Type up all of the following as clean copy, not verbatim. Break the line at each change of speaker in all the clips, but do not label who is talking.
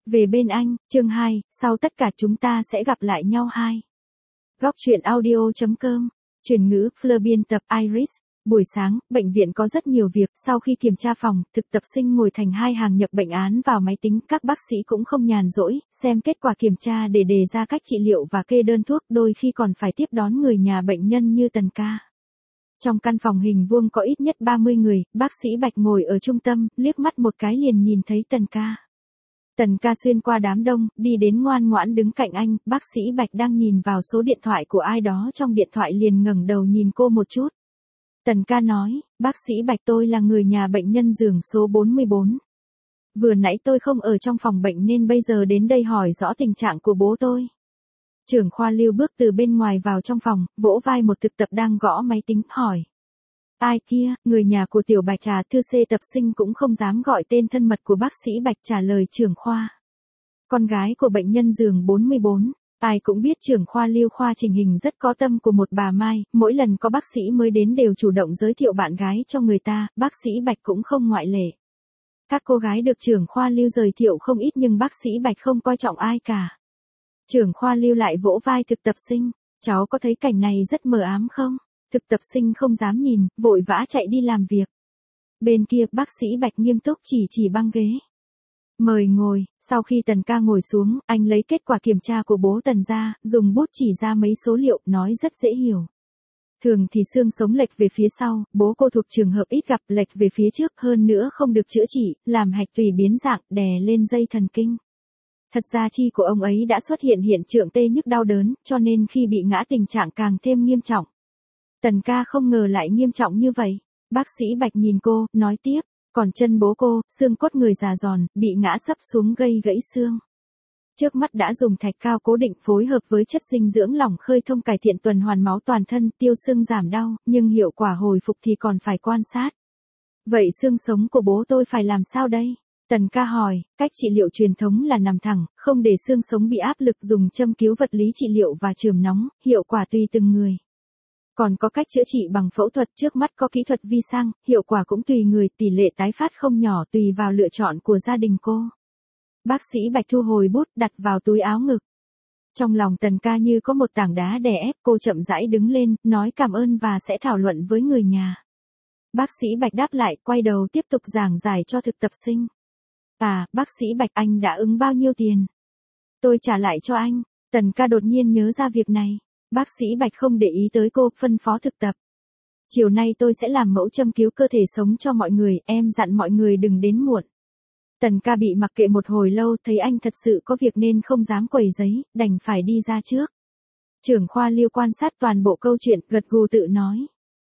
Về bên anh, chương 2, sau tất cả chúng ta sẽ gặp lại nhau 2. Góc truyện audio.com, chuyển ngữ, Fleur biên tập Iris. Buổi sáng, bệnh viện có rất nhiều việc, sau khi kiểm tra phòng, thực tập sinh ngồi thành hai hàng nhập bệnh án vào máy tính, các bác sĩ cũng không nhàn rỗi, xem kết quả kiểm tra để đề ra cách trị liệu và kê đơn thuốc, đôi khi còn phải tiếp đón người nhà bệnh nhân như Tần ca. Trong căn phòng hình vuông có ít nhất 30 người, bác sĩ Bạch ngồi ở trung tâm, liếc mắt một cái liền nhìn thấy Tần ca. Tần ca xuyên qua đám đông, đi đến ngoan ngoãn đứng cạnh anh, bác sĩ Bạch đang nhìn vào số điện thoại của ai đó trong điện thoại liền ngẩng đầu nhìn cô một chút. Tần ca nói, bác sĩ Bạch tôi là người nhà bệnh nhân giường số 44. Vừa nãy tôi không ở trong phòng bệnh nên bây giờ đến đây hỏi rõ tình trạng của bố tôi. Trưởng khoa Lưu bước từ bên ngoài vào trong phòng, vỗ vai một thực tập đang gõ máy tính, hỏi. Ai kia, người nhà của tiểu Bạch trà thư C tập sinh cũng không dám gọi tên thân mật của bác sĩ Bạch trả lời trưởng khoa. Con gái của bệnh nhân giường 44. Ai cũng biết trưởng khoa Lưu khoa trình hình rất có tâm của một bà Mai, mỗi lần có bác sĩ mới đến đều chủ động giới thiệu bạn gái cho người ta, bác sĩ Bạch cũng không ngoại lệ. Các cô gái được trưởng khoa Lưu giới thiệu không ít nhưng bác sĩ Bạch không coi trọng ai cả. Trưởng khoa Lưu lại vỗ vai thực tập sinh, cháu có thấy cảnh này rất mờ ám không? Thực tập sinh không dám nhìn, vội vã chạy đi làm việc. Bên kia, bác sĩ Bạch nghiêm túc chỉ băng ghế. Mời ngồi, sau khi Tần ca ngồi xuống, anh lấy kết quả kiểm tra của bố Tần ra, dùng bút chỉ ra mấy số liệu, nói rất dễ hiểu. Thường thì xương sống lệch về phía sau, bố cô thuộc trường hợp ít gặp, lệch về phía trước, hơn nữa không được chữa trị, làm hạch tùy biến dạng, đè lên dây thần kinh. Thật ra chi của ông ấy đã xuất hiện hiện tượng tê nhức đau đớn, cho nên khi bị ngã tình trạng càng thêm nghiêm trọng. Tần ca không ngờ lại nghiêm trọng như vậy. Bác sĩ Bạch nhìn cô, nói tiếp, còn chân bố cô, xương cốt người già giòn, bị ngã sấp xuống gây gãy xương. Trước mắt đã dùng thạch cao cố định phối hợp với chất dinh dưỡng lỏng khơi thông cải thiện tuần hoàn máu toàn thân, tiêu sưng giảm đau, nhưng hiệu quả hồi phục thì còn phải quan sát. Vậy xương sống của bố tôi phải làm sao đây? Tần ca hỏi, cách trị liệu truyền thống là nằm thẳng, không để xương sống bị áp lực, dùng châm cứu vật lý trị liệu và chườm nóng, hiệu quả tùy từng người. Còn có cách chữa trị bằng phẫu thuật, trước mắt có kỹ thuật vi sang, hiệu quả cũng tùy người, tỷ lệ tái phát không nhỏ tùy vào lựa chọn của gia đình cô. Bác sĩ Bạch thu hồi bút, đặt vào túi áo ngực. Trong lòng Tần ca như có một tảng đá đè ép, cô chậm rãi đứng lên, nói cảm ơn và sẽ thảo luận với người nhà. Bác sĩ Bạch đáp lại, quay đầu tiếp tục giảng giải cho thực tập sinh. Bác sĩ Bạch, anh đã ứng bao nhiêu tiền? Tôi trả lại cho anh. Tần ca đột nhiên nhớ ra việc này. Bác sĩ Bạch không để ý tới cô, phân phó thực tập. Chiều nay tôi sẽ làm mẫu châm cứu cơ thể sống cho mọi người, em dặn mọi người đừng đến muộn. Tần ca bị mặc kệ một hồi lâu, thấy anh thật sự có việc nên không dám quầy giấy, đành phải đi ra trước. Trưởng khoa Lưu quan sát toàn bộ câu chuyện, gật gù tự nói.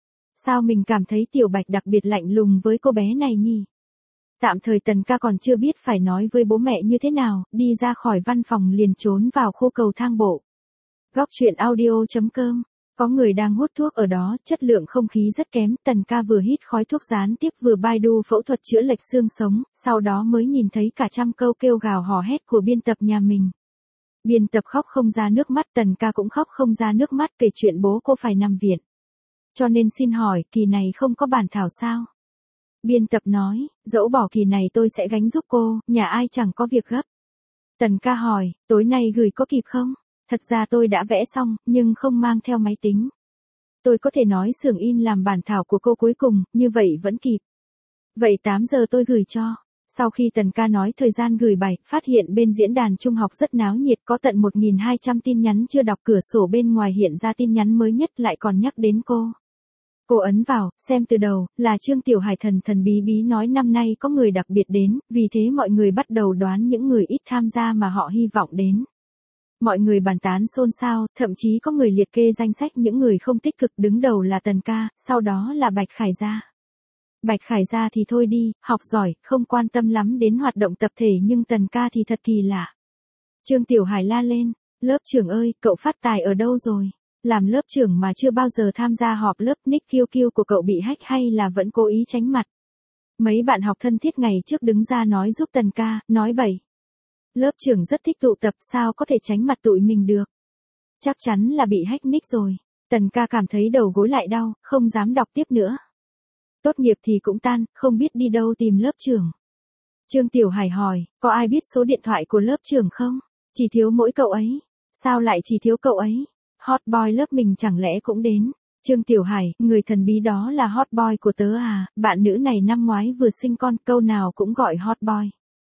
Sao mình cảm thấy tiểu Bạch đặc biệt lạnh lùng với cô bé này nhỉ? Tạm thời Tần ca còn chưa biết phải nói với bố mẹ như thế nào, đi ra khỏi văn phòng liền trốn vào khu cầu thang bộ. Góc truyện audio.com, có người đang hút thuốc ở đó, chất lượng không khí rất kém, Tần ca vừa hít khói thuốc gián tiếp vừa baidu phẫu thuật chữa lệch xương sống, sau đó mới nhìn thấy cả trăm câu kêu gào hò hét của biên tập nhà mình. Biên tập khóc không ra nước mắt, Tần ca cũng khóc không ra nước mắt, kể chuyện bố cô phải nằm viện. Cho nên xin hỏi, kỳ này không có bản thảo sao? Biên tập nói, dẫu bỏ kỳ này tôi sẽ gánh giúp cô, nhà ai chẳng có việc gấp. Tần ca hỏi, tối nay gửi có kịp không? Thật ra tôi đã vẽ xong, nhưng không mang theo máy tính. Tôi có thể nói xưởng in làm bản thảo của cô cuối cùng, như vậy vẫn kịp. Vậy 8 giờ tôi gửi cho. Sau khi Tần ca nói thời gian gửi bài, phát hiện bên diễn đàn trung học rất náo nhiệt, có tận 1.200 tin nhắn chưa đọc, cửa sổ bên ngoài hiện ra tin nhắn mới nhất lại còn nhắc đến cô. Cô ấn vào, xem từ đầu, là Trương Tiểu Hải thần thần bí bí nói năm nay có người đặc biệt đến, vì thế mọi người bắt đầu đoán những người ít tham gia mà họ hy vọng đến. Mọi người bàn tán xôn xao, thậm chí có người liệt kê danh sách những người không tích cực, đứng đầu là Tần ca, sau đó là Bạch Khải Gia. Bạch Khải Gia thì thôi đi, học giỏi, không quan tâm lắm đến hoạt động tập thể, nhưng Tần ca thì thật kỳ lạ. Trương Tiểu Hải la lên, lớp trưởng ơi, cậu phát tài ở đâu rồi? Làm lớp trưởng mà chưa bao giờ tham gia họp lớp, nick QQ của cậu bị hack hay là vẫn cố ý tránh mặt? Mấy bạn học thân thiết ngày trước đứng ra nói giúp Tần ca, nói bậy. Lớp trưởng rất thích tụ tập, sao có thể tránh mặt tụi mình được? Chắc chắn là bị hack nick rồi. Tần ca cảm thấy đầu gối lại đau, không dám đọc tiếp nữa. Tốt nghiệp thì cũng tan, không biết đi đâu tìm lớp trưởng. Trương Tiểu Hải hỏi, có ai biết số điện thoại của lớp trưởng không? Chỉ thiếu mỗi cậu ấy. Sao lại chỉ thiếu cậu ấy? Hot boy lớp mình chẳng lẽ cũng đến? Trương Tiểu Hải, người thần bí đó là hot boy của tớ à, bạn nữ này năm ngoái vừa sinh con, câu nào cũng gọi hot boy.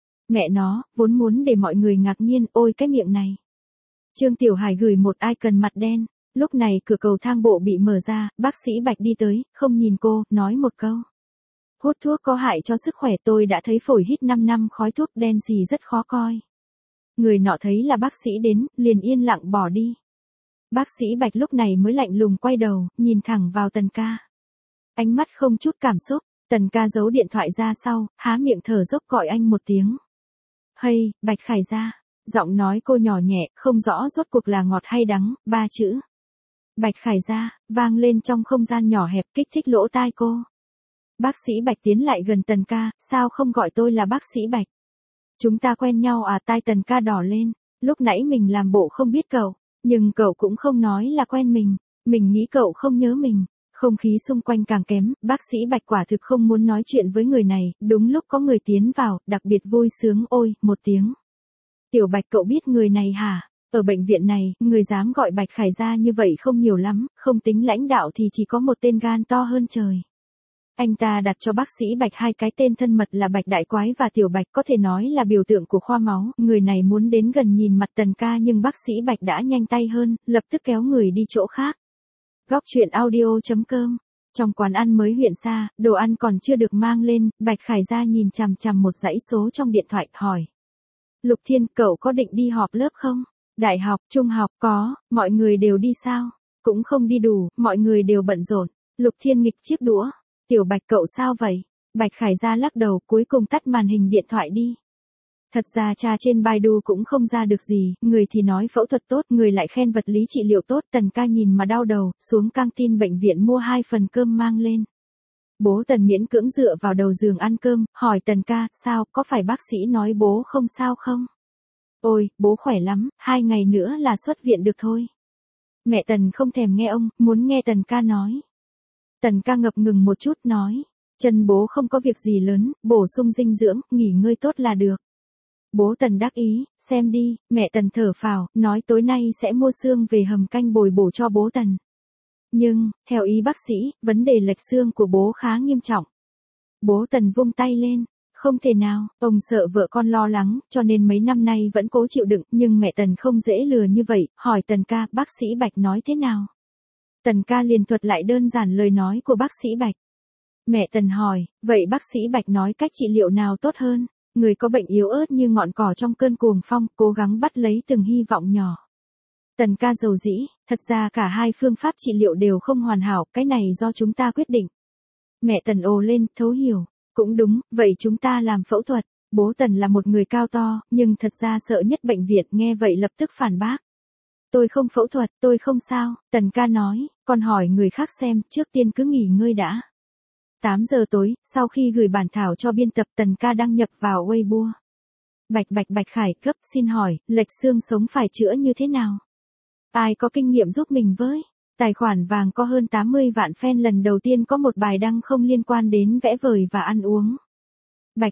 Mẹ nó, vốn muốn để mọi người ngạc nhiên, ôi cái miệng này. Trương Tiểu Hải gửi một icon mặt đen, lúc này cửa cầu thang bộ bị mở ra, bác sĩ Bạch đi tới, không nhìn cô, nói một câu. Hút thuốc có hại cho sức khỏe, tôi đã thấy phổi hít 5 năm khói thuốc đen gì rất khó coi. Người nọ thấy là bác sĩ đến, liền yên lặng bỏ đi. Bác sĩ Bạch lúc này mới lạnh lùng quay đầu, nhìn thẳng vào Tần ca. Ánh mắt không chút cảm xúc, Tần ca giấu điện thoại ra sau, há miệng thở dốc gọi anh một tiếng. Hay, Bạch Khải gia. Giọng nói cô nhỏ nhẹ, không rõ rốt cuộc là ngọt hay đắng, 3 chữ. Bạch Khải gia, vang lên trong không gian nhỏ hẹp kích thích lỗ tai cô. Bác sĩ Bạch tiến lại gần Tần ca, sao không gọi tôi là bác sĩ Bạch? Chúng ta quen nhau à? Tai Tần ca đỏ lên, lúc nãy mình làm bộ không biết cậu, nhưng cậu cũng không nói là quen mình nghĩ cậu không nhớ mình. Không khí xung quanh càng kém, bác sĩ Bạch quả thực không muốn nói chuyện với người này, đúng lúc có người tiến vào, đặc biệt vui sướng ôi, một tiếng. Tiểu Bạch cậu biết người này hả? Ở bệnh viện này, người dám gọi Bạch Khải gia như vậy không nhiều lắm, không tính lãnh đạo thì chỉ có một tên gan to hơn trời. Anh ta đặt cho bác sĩ Bạch 2 cái tên thân mật là Bạch Đại Quái và Tiểu Bạch, có thể nói là biểu tượng của khoa máu. Người này muốn đến gần nhìn mặt Tần ca nhưng bác sĩ Bạch đã nhanh tay hơn, lập tức kéo người đi chỗ khác. Góc truyện audio.com. Trong quán ăn mới huyện xa, đồ ăn còn chưa được mang lên, Bạch Khải gia nhìn chằm chằm một dãy số trong điện thoại, hỏi. Lục Thiên, cậu có định đi họp lớp không? Đại học, trung học, có, mọi người đều đi sao? Cũng không đi đủ, mọi người đều bận rộn. Lục Thiên nghịch chiếc đũa. Tiểu Bạch cậu sao vậy? Bạch Khải gia lắc đầu, cuối cùng tắt màn hình điện thoại đi. Thật ra tra trên Baidu cũng không ra được gì, người thì nói phẫu thuật tốt, người lại khen vật lý trị liệu tốt. Tần ca nhìn mà đau đầu, xuống căng tin bệnh viện mua 2 phần cơm mang lên. Bố Tần miễn cưỡng dựa vào đầu giường ăn cơm, hỏi Tần ca, sao, có phải bác sĩ nói bố không sao không? Ôi, bố khỏe lắm, 2 ngày nữa là xuất viện được thôi. Mẹ Tần không thèm nghe ông, muốn nghe Tần ca nói. Tần ca ngập ngừng một chút nói, chân bố không có việc gì lớn, bổ sung dinh dưỡng, nghỉ ngơi tốt là được. Bố Tần đắc ý, xem đi, mẹ Tần thở phào, nói tối nay sẽ mua xương về hầm canh bồi bổ cho bố Tần. Nhưng, theo ý bác sĩ, vấn đề lệch xương của bố khá nghiêm trọng. Bố Tần vung tay lên, không thể nào, ông sợ vợ con lo lắng, cho nên mấy năm nay vẫn cố chịu đựng, nhưng mẹ Tần không dễ lừa như vậy, hỏi Tần ca, bác sĩ Bạch nói thế nào? Tần ca liền thuật lại đơn giản lời nói của bác sĩ Bạch. Mẹ Tần hỏi, vậy bác sĩ Bạch nói cách trị liệu nào tốt hơn? Người có bệnh yếu ớt như ngọn cỏ trong cơn cuồng phong, cố gắng bắt lấy từng hy vọng nhỏ. Tần ca dầu dĩ, thật ra cả 2 phương pháp trị liệu đều không hoàn hảo, cái này do chúng ta quyết định. Mẹ Tần ồ lên, thấu hiểu, cũng đúng, vậy chúng ta làm phẫu thuật. Bố Tần là một người cao to, nhưng thật ra sợ nhất bệnh viện, nghe vậy lập tức phản bác. Tôi không phẫu thuật, tôi không sao, Tần ca nói, còn hỏi người khác xem, trước tiên cứ nghỉ ngơi đã. 8 giờ tối, sau khi gửi bản thảo cho biên tập, Tần ca đăng nhập vào Weibo. Bạch Khải cấp, xin hỏi, lệch xương sống phải chữa như thế nào? Ai có kinh nghiệm giúp mình với? Tài khoản vàng có hơn 80 vạn fan, lần đầu tiên có một bài đăng không liên quan đến vẽ vời và ăn uống. Bạch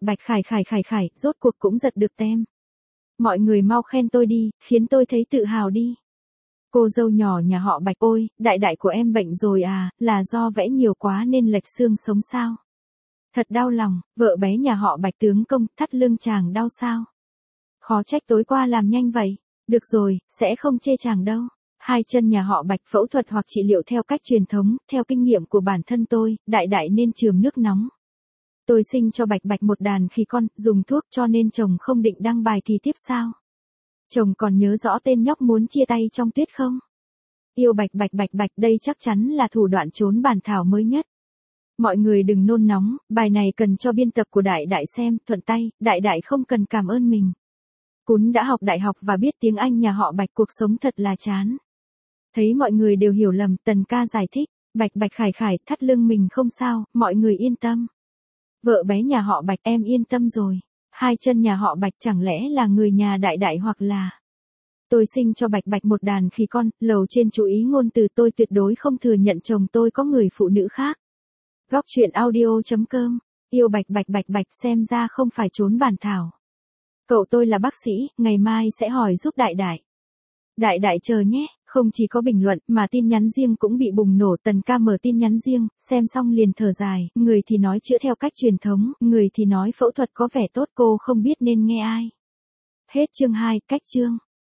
Khải, rốt cuộc cũng giật được tem. Mọi người mau khen tôi đi, khiến tôi thấy tự hào đi. Cô dâu nhỏ nhà họ Bạch, ôi, đại của em bệnh rồi à, là do vẽ nhiều quá nên lệch xương sống sao? Thật đau lòng, vợ bé nhà họ Bạch tướng công, thắt lưng chàng đau sao? Khó trách tối qua làm nhanh vậy. Được rồi, sẽ không chê chàng đâu. 2 chân nhà họ Bạch phẫu thuật hoặc trị liệu theo cách truyền thống, theo kinh nghiệm của bản thân tôi, đại nên chườm nước nóng. Tôi sinh cho Bạch một đàn khi con, dùng thuốc cho nên chồng không định đăng bài kỳ tiếp sao? Chồng còn nhớ rõ tên nhóc muốn chia tay trong tuyết không? Yêu Bạch, đây chắc chắn là thủ đoạn trốn bản thảo mới nhất. Mọi người đừng nôn nóng, bài này cần cho biên tập của đại xem, thuận tay, đại không cần cảm ơn mình. Cún đã học đại học và biết tiếng Anh nhà họ Bạch, cuộc sống thật là chán. Thấy mọi người đều hiểu lầm, Tần ca giải thích, Bạch Khải, thắt lưng mình không sao, mọi người yên tâm. Vợ bé nhà họ Bạch, em yên tâm rồi. 2 chân nhà họ Bạch chẳng lẽ là người nhà đại hoặc là... Tôi sinh cho Bạch một đàn khi con, lầu trên chú ý ngôn từ, tôi tuyệt đối không thừa nhận chồng tôi có người phụ nữ khác. Góc truyện audio.com Yêu bạch bạch bạch bạch xem ra không phải trốn bản thảo. Cậu tôi là bác sĩ, ngày mai sẽ hỏi giúp đại đại. Đại đại chờ nhé, không chỉ có bình luận mà tin nhắn riêng cũng bị bùng nổ. Tần ca mở tin nhắn riêng, xem xong liền thở dài, người thì nói chữa theo cách truyền thống, người thì nói phẫu thuật có vẻ tốt, cô không biết nên nghe ai. Hết chương 2, cách chương.